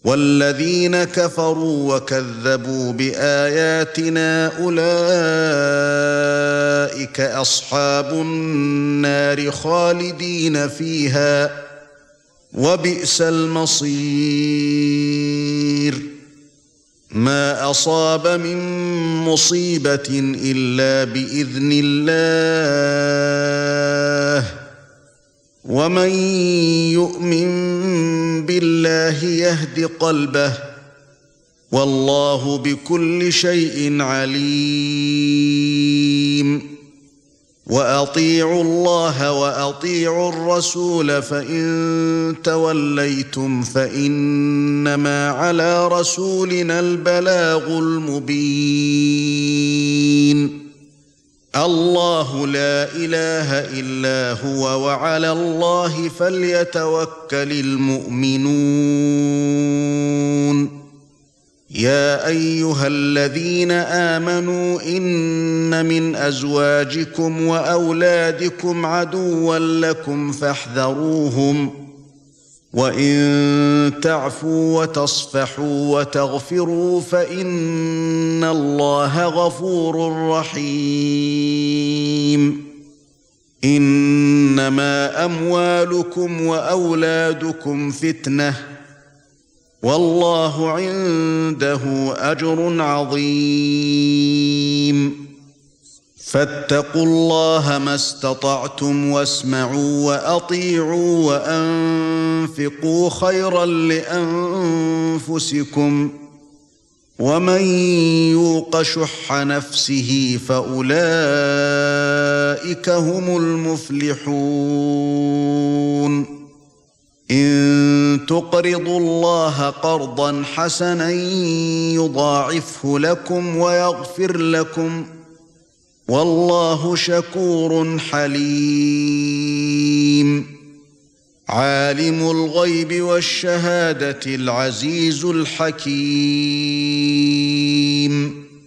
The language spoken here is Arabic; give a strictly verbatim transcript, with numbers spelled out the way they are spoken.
والذين كفروا وكذبوا بآياتنا أولئك أصحاب النار خالدين فيها وبئس المصير ما أصاب من مصيبة إلا بإذن الله ومن يؤمن بالله يهد قلبه والله بكل شيء عليم وأطيعوا الله وأطيعوا الرسول فإن توليتم فإنما على رسولنا البلاغ المبين الله لا إله إلا هو وعلى الله فليتوكل المؤمنون يا أيها الذين آمنوا إن من أزواجكم وأولادكم عدوا لكم فاحذروهم وإن تعفوا وتصفحوا وتغفروا فإن الله غفور رحيم إنما أموالكم وأولادكم فتنة والله عنده أجر عظيم فاتقوا الله ما استطعتم واسمعوا وأطيعوا وأنفقوا خيرا لأنفسكم ومن يوق شح نفسه فأولئك هم المفلحون إن تقرضوا الله قرضا حسنا يضاعفه لكم ويغفر لكم والله شكور حليم عالم الغيب والشهادة العزيز الحكيم